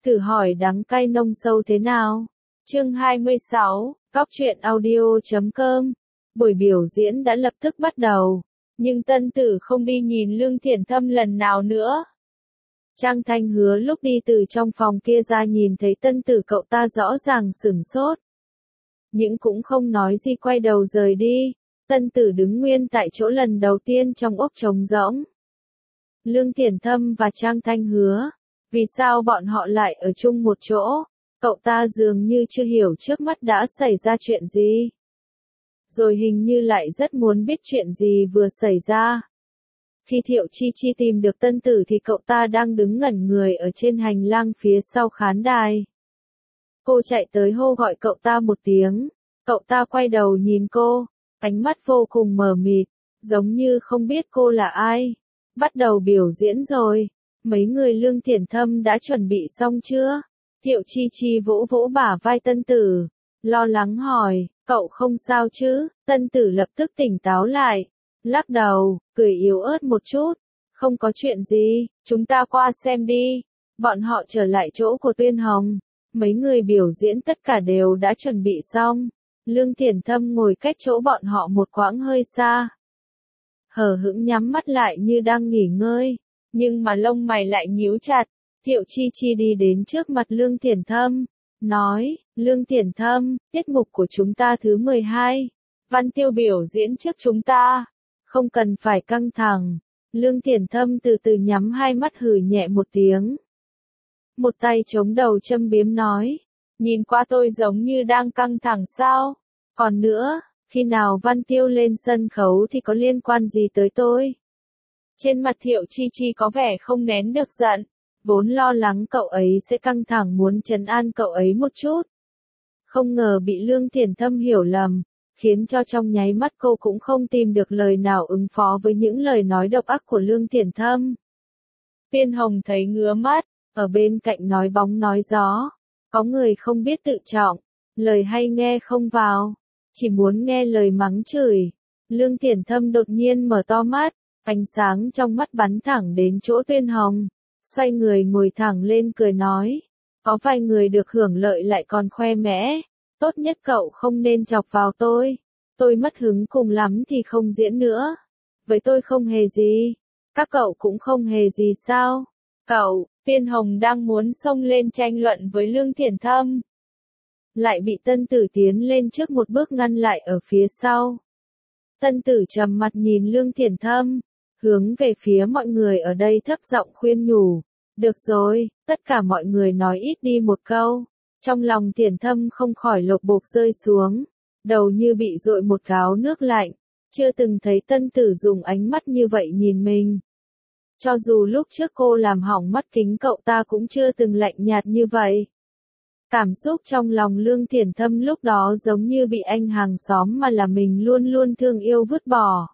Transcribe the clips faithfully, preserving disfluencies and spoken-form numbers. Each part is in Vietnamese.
Thử hỏi đắng cay nông sâu thế nào? Chương hai mươi sáu, Góc truyện audio chấm com. Buổi biểu diễn đã lập tức bắt đầu, nhưng Tân Tử không đi nhìn Lương Thiển Thâm lần nào nữa. Trang Thanh Hứa lúc đi từ trong phòng kia ra nhìn thấy Tân Tử cậu ta rõ ràng sửng sốt. Nhưng cũng không nói gì quay đầu rời đi. Tân Tử đứng nguyên tại chỗ lần đầu tiên trong ốc trống rỗng. Lương Thiển Thâm và Trang Thanh Hứa. Vì sao bọn họ lại ở chung một chỗ? Cậu ta dường như chưa hiểu trước mắt đã xảy ra chuyện gì. Rồi hình như lại rất muốn biết chuyện gì vừa xảy ra. Khi Thiệu Chi Chi tìm được Tân Tử thì cậu ta đang đứng ngẩn người ở trên hành lang phía sau khán đài. Cô chạy tới hô gọi cậu ta một tiếng. Cậu ta quay đầu nhìn cô, ánh mắt vô cùng mờ mịt, giống như không biết cô là ai. Bắt đầu biểu diễn rồi. Mấy người Lương Thiển Thâm đã chuẩn bị xong chưa? Thiệu Chi Chi vỗ vỗ bả vai Tân Tử, lo lắng hỏi, cậu không sao chứ? Tân Tử lập tức tỉnh táo lại, lắc đầu, cười yếu ớt một chút, không có chuyện gì, chúng ta qua xem đi. Bọn họ trở lại chỗ của Tuyên Hồng, mấy người biểu diễn tất cả đều đã chuẩn bị xong. Lương Thiển Thâm ngồi cách chỗ bọn họ một quãng hơi xa, hờ hững nhắm mắt lại như đang nghỉ ngơi. Nhưng mà lông mày lại nhíu chặt. Thiệu Chi Chi đi đến trước mặt Lương Thiển Thâm, nói, Lương Thiển Thâm, tiết mục của chúng ta thứ mười hai, Văn Tiêu biểu diễn trước chúng ta, không cần phải căng thẳng. Lương Thiển Thâm từ từ nhắm hai mắt hừ nhẹ một tiếng. Một tay chống đầu châm biếm nói, nhìn qua tôi giống như đang căng thẳng sao? Còn nữa, khi nào Văn Tiêu lên sân khấu thì có liên quan gì tới tôi? Trên mặt Thiệu Chi Chi có vẻ không nén được giận, vốn lo lắng cậu ấy sẽ căng thẳng muốn trấn an cậu ấy một chút. Không ngờ bị Lương Thiển Thâm hiểu lầm, khiến cho trong nháy mắt cô cũng không tìm được lời nào ứng phó với những lời nói độc ác của Lương Thiển Thâm. Tuyên Hồng thấy ngứa mắt, ở bên cạnh nói bóng nói gió, có người không biết tự trọng, lời hay nghe không vào, chỉ muốn nghe lời mắng chửi. Lương Thiển Thâm đột nhiên mở to mắt. Ánh sáng trong mắt bắn thẳng đến chỗ Tuyên Hồng, xoay người ngồi thẳng lên cười nói, có vài người được hưởng lợi lại còn khoe mẽ, tốt nhất cậu không nên chọc vào tôi, tôi mất hứng cùng lắm thì không diễn nữa, với tôi không hề gì, các cậu cũng không hề gì sao, cậu, Tuyên Hồng đang muốn xông lên tranh luận với Lương Thiển Thâm, lại bị Tân Tử tiến lên trước một bước ngăn lại ở phía sau. Tân Tử trầm mặt nhìn Lương Thiển Thâm, hướng về phía mọi người ở đây thấp giọng khuyên nhủ, được rồi, tất cả mọi người nói ít đi một câu. Trong lòng Thiển Thâm không khỏi lột bột rơi xuống, đầu như bị dội một gáo nước lạnh, chưa từng thấy Tân Tử dùng ánh mắt như vậy nhìn mình. Cho dù lúc trước cô làm hỏng mắt kính cậu ta cũng chưa từng lạnh nhạt như vậy. Cảm xúc trong lòng Lương Thiển Thâm lúc đó giống như bị anh hàng xóm mà là mình luôn luôn thương yêu vứt bỏ.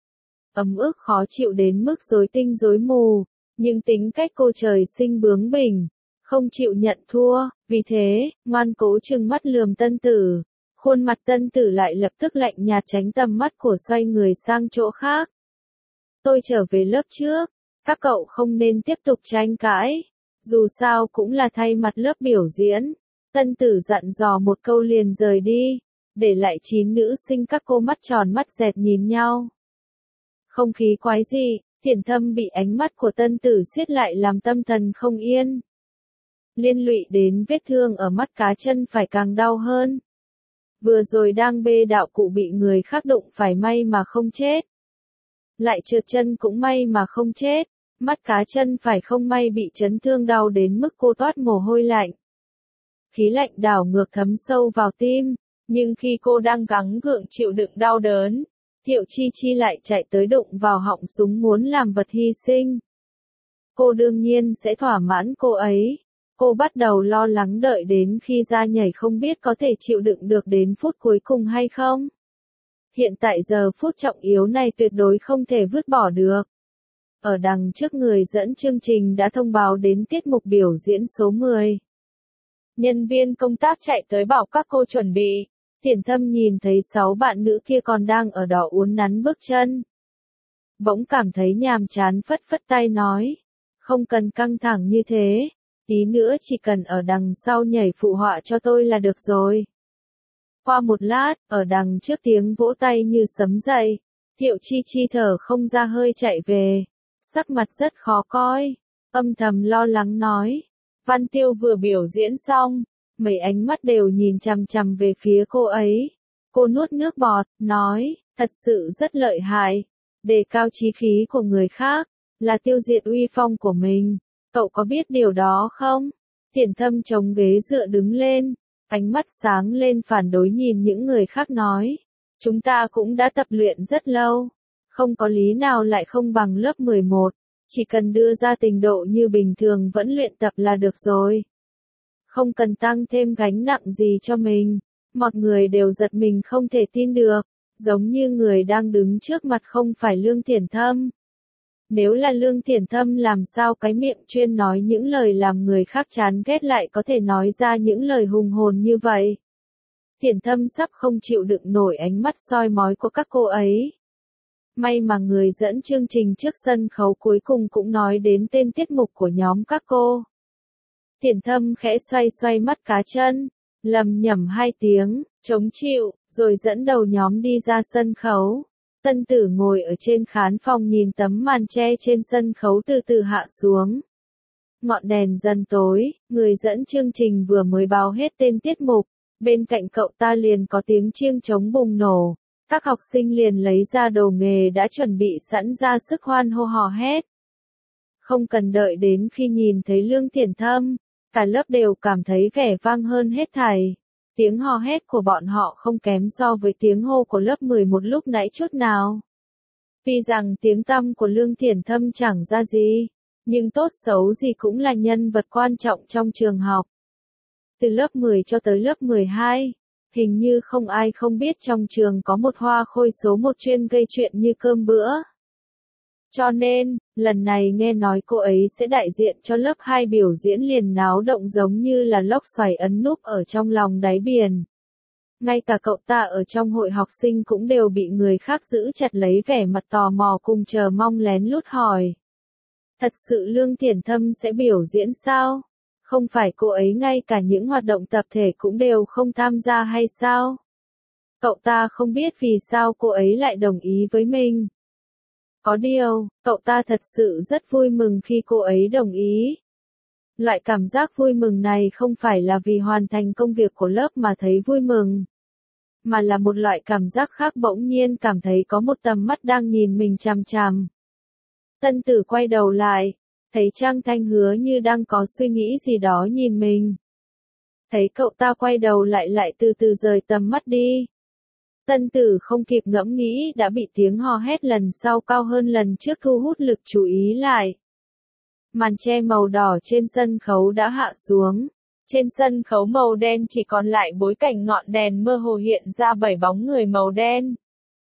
Ấm ức khó chịu đến mức rối tinh rối mù, nhưng tính cách cô trời sinh bướng bỉnh, không chịu nhận thua, vì thế, ngoan cố trừng mắt lườm Tân Tử, khuôn mặt Tân Tử lại lập tức lạnh nhạt tránh tầm mắt của xoay người sang chỗ khác. Tôi trở về lớp trước, các cậu không nên tiếp tục tranh cãi, dù sao cũng là thay mặt lớp biểu diễn. Tân Tử dặn dò một câu liền rời đi, để lại chín nữ sinh các cô mắt tròn mắt dẹt nhìn nhau. Không khí quái dị, Thiển Thâm bị ánh mắt của Tân Tử siết lại làm tâm thần không yên. Liên lụy đến vết thương ở mắt cá chân phải càng đau hơn. Vừa rồi đang bê đạo cụ bị người khác đụng phải may mà không chết. Lại trượt chân cũng may mà không chết, mắt cá chân phải không may bị chấn thương đau đến mức cô toát mồ hôi lạnh. Khí lạnh đảo ngược thấm sâu vào tim, nhưng khi cô đang gắng gượng chịu đựng đau đớn, Thiệu Chi Chi lại chạy tới đụng vào họng súng muốn làm vật hy sinh. Cô đương nhiên sẽ thỏa mãn cô ấy. Cô bắt đầu lo lắng đợi đến khi ra nhảy không biết có thể chịu đựng được đến phút cuối cùng hay không. Hiện tại giờ phút trọng yếu này tuyệt đối không thể vứt bỏ được. Ở đằng trước người dẫn chương trình đã thông báo đến tiết mục biểu diễn số mười. Nhân viên công tác chạy tới bảo các cô chuẩn bị. Thiển Thâm nhìn thấy sáu bạn nữ kia còn đang ở đó uốn nắn bước chân. Bỗng cảm thấy nhàm chán phất phất tay nói. Không cần căng thẳng như thế. tí nữa chỉ cần ở đằng sau nhảy phụ họa cho tôi là được rồi. Qua một lát, ở đằng trước tiếng vỗ tay như sấm dậy, Thiệu Chi Chi thở không ra hơi chạy về, sắc mặt rất khó coi, âm thầm lo lắng nói. Văn Tiêu vừa biểu diễn xong, mấy ánh mắt đều nhìn chằm chằm về phía cô ấy. Cô nuốt nước bọt, nói, thật sự rất lợi hại, đề cao chí khí của người khác, là tiêu diệt uy phong của mình, cậu có biết điều đó không? Thiển Thâm chống ghế dựa đứng lên, ánh mắt sáng lên phản đối nhìn những người khác nói, chúng ta cũng đã tập luyện rất lâu, không có lý nào lại không bằng lớp mười một, chỉ cần đưa ra trình độ như bình thường vẫn luyện tập là được rồi. Không cần tăng thêm gánh nặng gì cho mình. Mọi người đều giật mình không thể tin được, giống như người đang đứng trước mặt không phải Lương Thiển Thâm. Nếu là Lương Thiển Thâm làm sao cái miệng chuyên nói những lời làm người khác chán ghét lại có thể nói ra những lời hùng hồn như vậy. Thiển Thâm sắp không chịu đựng nổi ánh mắt soi mói của các cô ấy. May mà người dẫn chương trình trước sân khấu cuối cùng cũng nói đến tên tiết mục của nhóm các cô. Thiển Thâm khẽ xoay xoay mắt cá chân, lầm nhầm hai tiếng, chống chịu, rồi dẫn đầu nhóm đi ra sân khấu. Tân Tử ngồi ở trên khán phòng nhìn tấm màn che trên sân khấu từ từ hạ xuống. Ngọn đèn dần tối, người dẫn chương trình vừa mới báo hết tên tiết mục, bên cạnh cậu ta liền có tiếng chiêng trống bùng nổ. Các học sinh liền lấy ra đồ nghề đã chuẩn bị sẵn ra sức hoan hô hò hét. Không cần đợi đến khi nhìn thấy Lương Thiển Thâm, cả lớp đều cảm thấy vẻ vang hơn hết thảy. Tiếng hò hét của bọn họ không kém so với tiếng hô của lớp mười một lúc nãy chút nào. Tuy rằng tiếng tăm của Lương Thiển Thâm chẳng ra gì, nhưng tốt xấu gì cũng là nhân vật quan trọng trong trường học. Từ lớp mười cho tới lớp mười hai, hình như không ai không biết trong trường có một hoa khôi số một chuyên gây chuyện như cơm bữa. Cho nên, lần này nghe nói cô ấy sẽ đại diện cho lớp hai biểu diễn liền náo động giống như là lốc xoáy ấn núp ở trong lòng đáy biển. Ngay cả cậu ta ở trong hội học sinh cũng đều bị người khác giữ chặt lấy vẻ mặt tò mò cùng chờ mong lén lút hỏi. Thật sự Lương Thiển Thâm sẽ biểu diễn sao? Không phải cô ấy ngay cả những hoạt động tập thể cũng đều không tham gia hay sao? Cậu ta không biết vì sao cô ấy lại đồng ý với mình. Có điều, cậu ta thật sự rất vui mừng khi cô ấy đồng ý. Loại cảm giác vui mừng này không phải là vì hoàn thành công việc của lớp mà thấy vui mừng, mà là một loại cảm giác khác, bỗng nhiên cảm thấy có một tầm mắt đang nhìn mình chằm chằm. Tân Tử quay đầu lại, thấy Trang Thanh Hứa như đang có suy nghĩ gì đó nhìn mình. Thấy cậu ta quay đầu lại lại từ từ rời tầm mắt đi. Tân Tử không kịp ngẫm nghĩ đã bị tiếng hò hét lần sau cao hơn lần trước thu hút lực chú ý lại. Màn che màu đỏ trên sân khấu đã hạ xuống. Trên sân khấu màu đen chỉ còn lại bối cảnh ngọn đèn mơ hồ hiện ra bảy bóng người màu đen.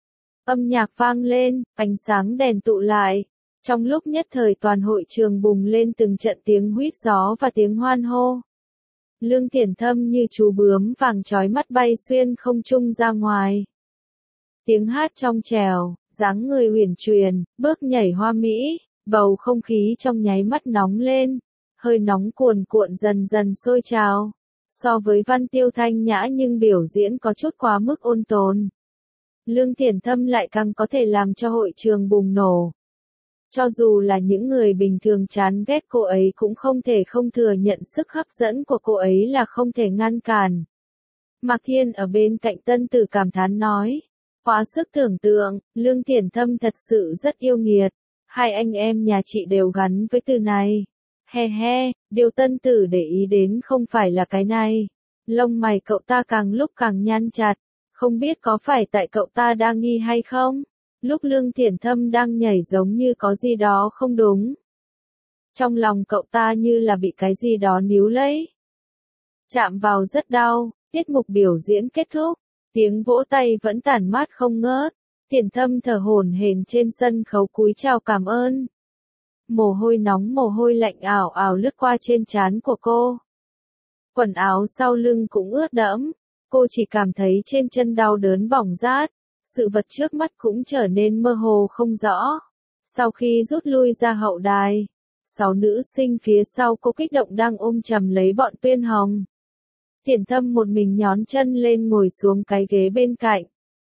Âm nhạc vang lên, ánh sáng đèn tụ lại. Trong lúc nhất thời toàn hội trường bùng lên từng trận tiếng huýt gió và tiếng hoan hô. Lương Thiển Thâm như chú bướm vàng chói mắt bay xuyên không trung ra ngoài. Tiếng hát trong trẻo, dáng người uyển chuyển, bước nhảy hoa mỹ, bầu không khí trong nháy mắt nóng lên, hơi nóng cuồn cuộn dần dần sôi trào. So với Văn Tiêu thanh nhã nhưng biểu diễn có chút quá mức ôn tồn, Lương Thiển Thâm lại càng có thể làm cho hội trường bùng nổ. Cho dù là những người bình thường chán ghét cô ấy cũng không thể không thừa nhận sức hấp dẫn của cô ấy là không thể ngăn cản. Mạc Thiên ở bên cạnh Tân Tử cảm thán nói, quá sức tưởng tượng, Lương Thiển Thâm thật sự rất yêu nghiệt, hai anh em nhà chị đều gắn với từ này. He he, điều Tân Tử để ý đến không phải là cái này. Lông mày cậu ta càng lúc càng nhăn chặt, không biết có phải tại cậu ta đang nghi hay không? Lúc Lương Thiển Thâm đang nhảy giống như có gì đó không đúng. Trong lòng cậu ta như là bị cái gì đó níu lấy. Chạm vào rất đau, tiết mục biểu diễn kết thúc, tiếng vỗ tay vẫn tản mát không ngớt. Thiển Thâm thở hổn hển trên sân khấu cúi chào cảm ơn. Mồ hôi nóng mồ hôi lạnh ảo ảo lướt qua trên trán của cô. Quần áo sau lưng cũng ướt đẫm, cô chỉ cảm thấy trên chân đau đớn bỏng rát. Sự vật trước mắt cũng trở nên mơ hồ không rõ. Sau khi rút lui ra hậu đài, Sáu nữ sinh phía sau cô kích động đang ôm chầm lấy bọn Tuyên Hồng. Thiển Thâm một mình nhón chân lên ngồi xuống cái ghế bên cạnh.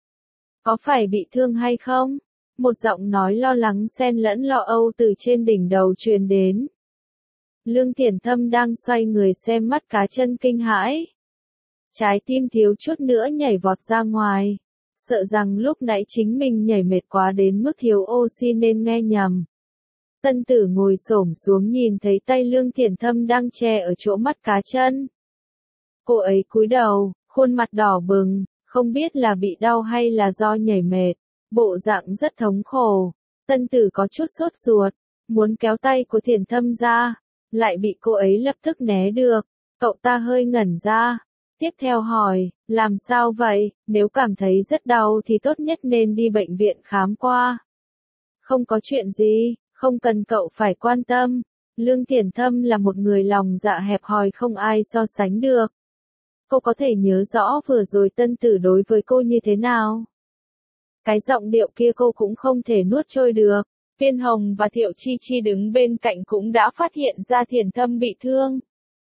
Có phải bị thương hay không? Một giọng nói lo lắng xen lẫn lo âu từ trên đỉnh đầu truyền đến. Lương Thiển Thâm đang xoay người xem mắt cá chân kinh hãi. Trái tim thiếu chút nữa nhảy vọt ra ngoài. Sợ rằng lúc nãy chính mình nhảy mệt quá đến mức thiếu oxy nên nghe nhầm. Tân Tử ngồi xổm xuống nhìn thấy tay Lương Thiển Thâm đang che ở chỗ mắt cá chân. Cô ấy cúi đầu, khuôn mặt đỏ bừng, không biết là bị đau hay là do nhảy mệt, bộ dạng rất thống khổ. Tân Tử có chút sốt ruột, muốn kéo tay của Thiển Thâm ra, lại bị cô ấy lập tức né được. Cậu ta hơi ngẩn ra, tiếp theo hỏi, làm sao vậy, nếu cảm thấy rất đau thì tốt nhất nên đi bệnh viện khám qua. Không có chuyện gì, không cần cậu phải quan tâm. Lương Thiển Thâm là một người lòng dạ hẹp hòi không ai so sánh được. Cô có thể nhớ rõ vừa rồi Tân Tử đối với cô như thế nào. Cái giọng điệu kia cô cũng không thể nuốt trôi được. Tuyên Hồng và Thiệu Chi Chi đứng bên cạnh cũng đã phát hiện ra Thiển Thâm bị thương.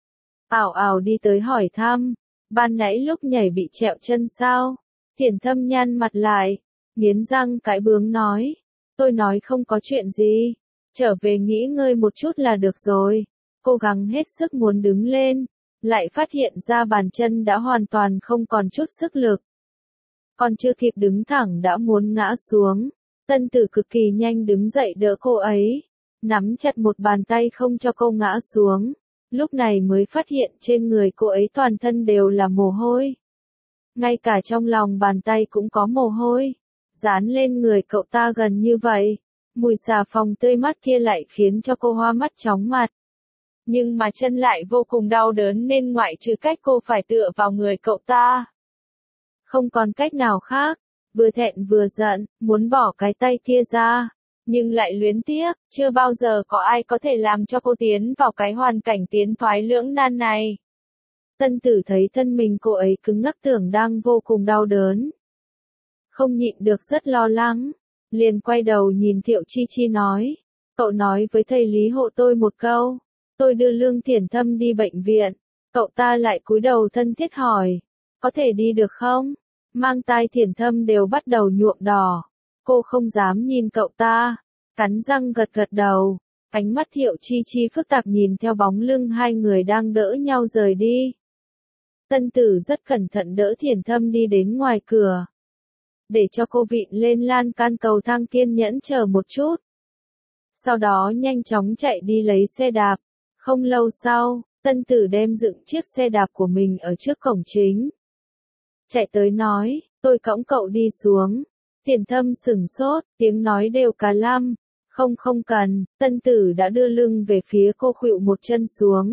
Ảo ảo đi tới hỏi thăm, ban nãy lúc nhảy bị trẹo chân sao? Thiển Thâm nhăn mặt lại, nghiến răng cãi bướng nói, tôi nói không có chuyện gì, trở về nghỉ ngơi một chút là được rồi. Cố gắng hết sức muốn đứng lên, lại phát hiện ra bàn chân đã hoàn toàn không còn chút sức lực. Còn chưa kịp đứng thẳng đã muốn ngã xuống. Tân Tử cực kỳ nhanh đứng dậy đỡ cô ấy, nắm chặt một bàn tay không cho cô ngã xuống. Lúc này mới phát hiện trên người cô ấy toàn thân đều là mồ hôi. Ngay cả trong lòng bàn tay cũng có mồ hôi. Dán lên người cậu ta gần như vậy. Mùi xà phòng tươi mát kia lại khiến cho cô hoa mắt chóng mặt. Nhưng mà chân lại vô cùng đau đớn nên ngoại trừ cách cô phải tựa vào người cậu ta. Không còn cách nào khác. Vừa thẹn vừa giận, muốn bỏ cái tay kia ra, nhưng lại luyến tiếc, chưa bao giờ có ai có thể làm cho cô tiến vào cái hoàn cảnh tiến thoái lưỡng nan này. Tân Tử thấy thân mình cô ấy cứng ngắc tưởng đang vô cùng đau đớn. Không nhịn được rất lo lắng, liền quay đầu nhìn Thiệu Chi Chi nói, cậu nói với thầy Lý hộ tôi một câu, tôi đưa Lương Thiển Thâm đi bệnh viện. Cậu ta lại cúi đầu thân thiết hỏi, có thể đi được không? Mang tai Thiển Thâm đều bắt đầu nhuộm đỏ. Cô không dám nhìn cậu ta, cắn răng gật gật đầu. Ánh mắt Thiệu Chi Chi phức tạp nhìn theo bóng lưng hai người đang đỡ nhau rời đi. Tân Tử rất cẩn thận đỡ Thiển Thâm đi đến ngoài cửa. Để cho cô vịn lên lan can cầu thang kiên nhẫn chờ một chút. Sau đó nhanh chóng chạy đi lấy xe đạp. Không lâu sau, Tân Tử đem dựng chiếc xe đạp của mình ở trước cổng chính. Chạy tới nói, tôi cõng cậu đi xuống. Thiển Thâm sửng sốt, tiếng nói đều cà lăm. Không không cần, Tân Tử đã đưa lưng về phía cô khuỵu một chân xuống.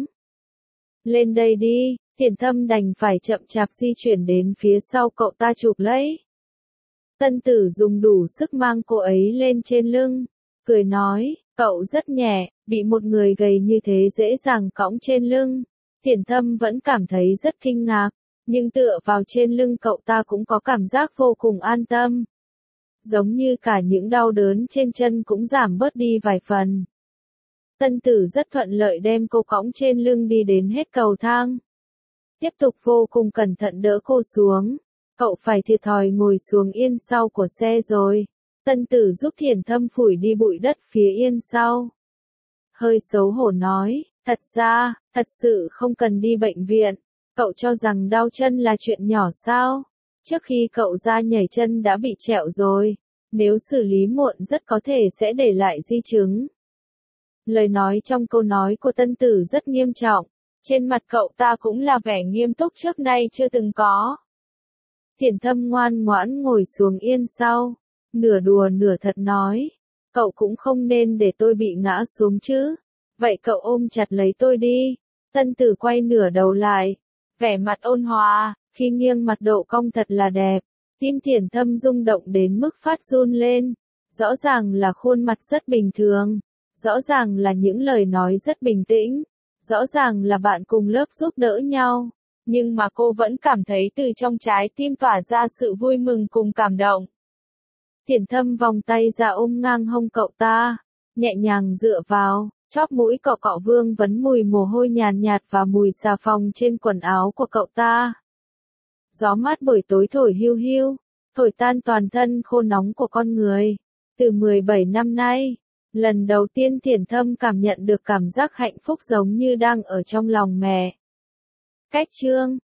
Lên đây đi, Thiển Thâm đành phải chậm chạp di chuyển đến phía sau cậu ta chụp lấy. Tân Tử dùng đủ sức mang cô ấy lên trên lưng, cười nói, cậu rất nhẹ, bị một người gầy như thế dễ dàng cõng trên lưng. Thiển Thâm vẫn cảm thấy rất kinh ngạc. Nhưng tựa vào trên lưng cậu ta cũng có cảm giác vô cùng an tâm. Giống như cả những đau đớn trên chân cũng giảm bớt đi vài phần. Tân Tử rất thuận lợi đem cô cõng trên lưng đi đến hết cầu thang. Tiếp tục vô cùng cẩn thận đỡ cô xuống. Cậu phải thiệt thòi ngồi xuống yên sau của xe rồi. Tân Tử giúp Thiển Thâm phủi đi bụi đất phía yên sau. Hơi xấu hổ nói, thật ra, thật sự không cần đi bệnh viện. Cậu cho rằng đau chân là chuyện nhỏ sao? Trước khi cậu ra nhảy chân đã bị trẹo rồi. Nếu xử lý muộn rất có thể sẽ để lại di chứng. Lời nói trong câu nói của Tân Tử rất nghiêm trọng. Trên mặt cậu ta cũng là vẻ nghiêm túc trước nay chưa từng có. Thiển Thâm ngoan ngoãn ngồi xuống yên sau. Nửa đùa nửa thật nói. Cậu cũng không nên để tôi bị ngã xuống chứ. Vậy cậu ôm chặt lấy tôi đi. Tân Tử quay nửa đầu lại. Vẻ mặt ôn hòa, khi nghiêng mặt độ cong thật là đẹp. Tim Thiển Thâm rung động đến mức phát run lên. Rõ ràng là khuôn mặt rất bình thường. Rõ ràng là những lời nói rất bình tĩnh. Rõ ràng là bạn cùng lớp giúp đỡ nhau. Nhưng mà cô vẫn cảm thấy từ trong trái tim tỏa ra sự vui mừng cùng cảm động. Thiển Thâm vòng tay ra ôm ngang hông cậu ta. Nhẹ nhàng dựa vào, Chóp mũi cọ cọ vương vấn mùi mồ hôi nhàn nhạt và mùi xà phòng trên quần áo của cậu ta. Gió mát buổi tối thổi hiu hiu, thổi tan toàn thân khô nóng của con người. Từ mười bảy năm nay, lần đầu tiên Thiển Thâm cảm nhận được cảm giác hạnh phúc giống như đang ở trong lòng mẹ. Cách chương